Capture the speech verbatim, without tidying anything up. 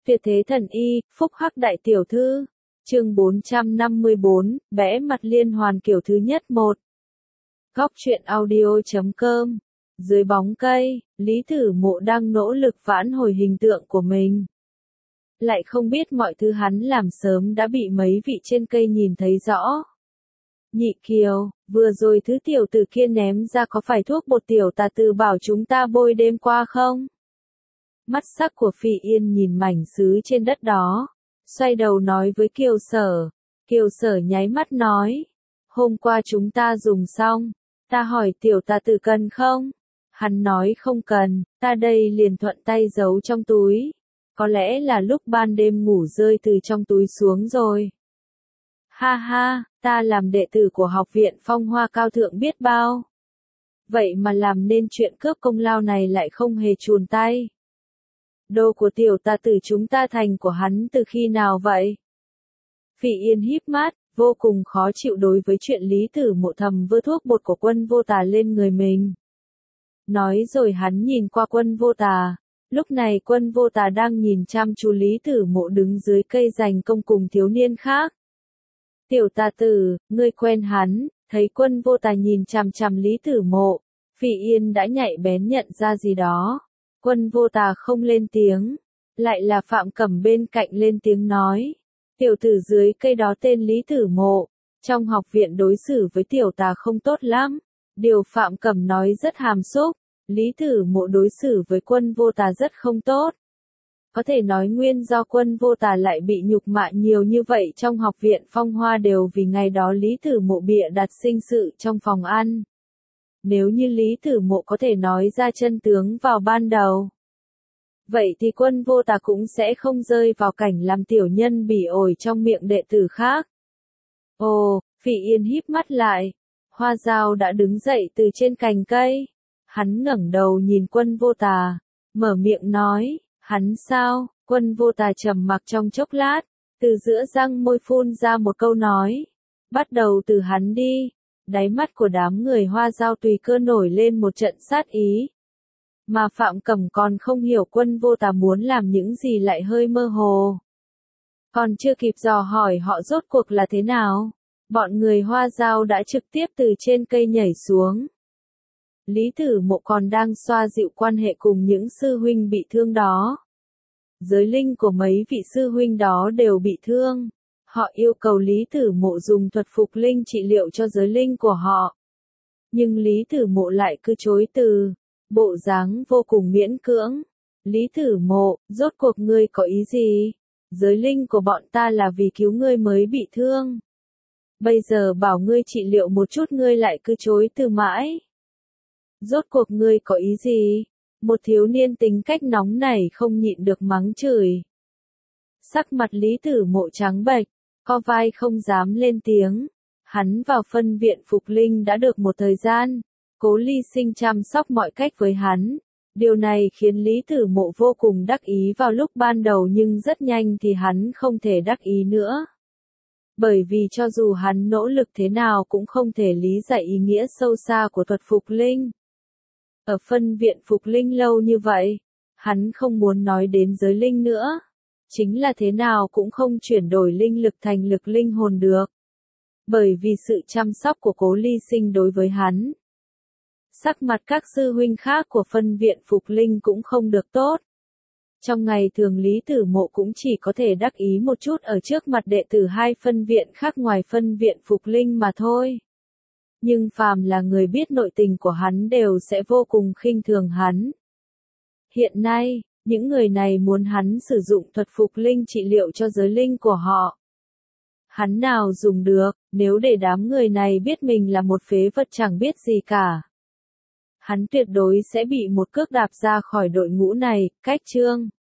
Tuyệt thế thần y, phúc hắc đại tiểu thư. Chương bốn trăm năm mươi bốn, vẽ mặt liên hoàn kiểu thứ nhất một. Góc truyện audio chấm com. Dưới bóng cây, Lý Tử Mộ đang nỗ lực vãn hồi hình tượng của mình. Lại không biết mọi thứ hắn làm sớm đã bị mấy vị trên cây nhìn thấy rõ. Nhị Kiều, vừa rồi thứ tiểu tử kia ném ra có phải thuốc bột tiểu tà tử bảo chúng ta bôi đêm qua không? Mắt sắc của Phi Yên nhìn mảnh sứ trên đất đó, xoay đầu nói với Kiều Sở. Kiều Sở nháy mắt nói, hôm qua chúng ta dùng xong, ta hỏi tiểu tà tử cần không? Hắn nói không cần, ta đây liền thuận tay giấu trong túi. Có lẽ là lúc ban đêm ngủ rơi từ trong túi xuống rồi. Ha ha, ta làm đệ tử của học viện Phong Hoa cao thượng biết bao. Vậy mà làm nên chuyện cướp công lao này lại không hề chùn tay. Đồ của tiểu tà tử chúng ta thành của hắn từ khi nào vậy? Phỉ Yên híp mắt, vô cùng khó chịu đối với chuyện Lý Tử Mộ thầm vơ thuốc bột của Quân Vô Tà lên người mình. Nói rồi hắn nhìn qua Quân Vô Tà. Lúc này Quân Vô Tà đang nhìn chăm chú Lý Tử Mộ đứng dưới cây giành công cùng thiếu niên khác. Tiểu tà tử, ngươi quen hắn, thấy Quân Vô Tà nhìn chằm chằm Lý Tử Mộ, Phỉ Yên đã nhạy bén nhận ra gì đó. Quân Vô Tà không lên tiếng, lại là Phạm Cẩm bên cạnh lên tiếng nói. Tiểu tử dưới cây đó tên Lý Tử Mộ, trong học viện đối xử với tiểu tà không tốt lắm. Điều Phạm Cẩm nói rất hàm xúc, Lý Tử Mộ đối xử với Quân Vô Tà rất không tốt. Có thể nói nguyên do Quân Vô Tà lại bị nhục mạ nhiều như vậy trong học viện Phong Hoa đều vì ngày đó Lý Tử Mộ bịa đặt sinh sự trong phòng ăn. Nếu như Lý Tử Mộ có thể nói ra chân tướng vào ban đầu, vậy thì Quân Vô Tà cũng sẽ không rơi vào cảnh làm tiểu nhân bỉ ổi trong miệng đệ tử khác. Ồ, Phỉ Yên híp mắt lại. Hoa Dao đã đứng dậy từ trên cành cây. Hắn ngẩng đầu nhìn Quân Vô Tà, mở miệng nói, hắn sao? Quân Vô Tà trầm mặc trong chốc lát, từ giữa răng môi phun ra một câu nói. Bắt đầu từ hắn đi. Đáy mắt của đám người Hoa Dao tùy cơ nổi lên một trận sát ý. Mà Phạm Cẩm còn không hiểu Quân Vô Tà muốn làm những gì lại hơi mơ hồ. Còn chưa kịp dò hỏi họ rốt cuộc là thế nào, bọn người Hoa Dao đã trực tiếp từ trên cây nhảy xuống. Lý Tử Mộ còn đang xoa dịu quan hệ cùng những sư huynh bị thương đó. Giới linh của mấy vị sư huynh đó đều bị thương. Họ yêu cầu Lý Tử Mộ dùng thuật phục linh trị liệu cho giới linh của họ. Nhưng Lý Tử Mộ lại cứ chối từ, bộ dáng vô cùng miễn cưỡng. Lý Tử Mộ, rốt cuộc ngươi có ý gì? Giới linh của bọn ta là vì cứu ngươi mới bị thương. Bây giờ bảo ngươi trị liệu một chút ngươi lại cứ chối từ mãi. Rốt cuộc ngươi có ý gì? Một thiếu niên tính cách nóng nảy không nhịn được mắng chửi. Sắc mặt Lý Tử Mộ trắng bệch, co vai không dám lên tiếng. Hắn vào phân viện phục linh đã được một thời gian. Cố Ly Sinh chăm sóc mọi cách với hắn. Điều này khiến Lý Tử Mộ vô cùng đắc ý vào lúc ban đầu nhưng rất nhanh thì hắn không thể đắc ý nữa. Bởi vì cho dù hắn nỗ lực thế nào cũng không thể lý giải ý nghĩa sâu xa của thuật phục linh. Ở phân viện phục linh lâu như vậy, hắn không muốn nói đến giới linh nữa. Chính là thế nào cũng không chuyển đổi linh lực thành lực linh hồn được. Bởi vì sự chăm sóc của Cố Ly Sinh đối với hắn. Sắc mặt các sư huynh khác của phân viện phục linh cũng không được tốt. Trong ngày thường Lý Tử Mộ cũng chỉ có thể đắc ý một chút ở trước mặt đệ tử hai phân viện khác ngoài phân viện phục linh mà thôi. Nhưng phàm là người biết nội tình của hắn đều sẽ vô cùng khinh thường hắn. Hiện nay, những người này muốn hắn sử dụng thuật phục linh trị liệu cho giới linh của họ. Hắn nào dùng được, nếu để đám người này biết mình là một phế vật chẳng biết gì cả. Hắn tuyệt đối sẽ bị một cước đạp ra khỏi đội ngũ này, cách chương.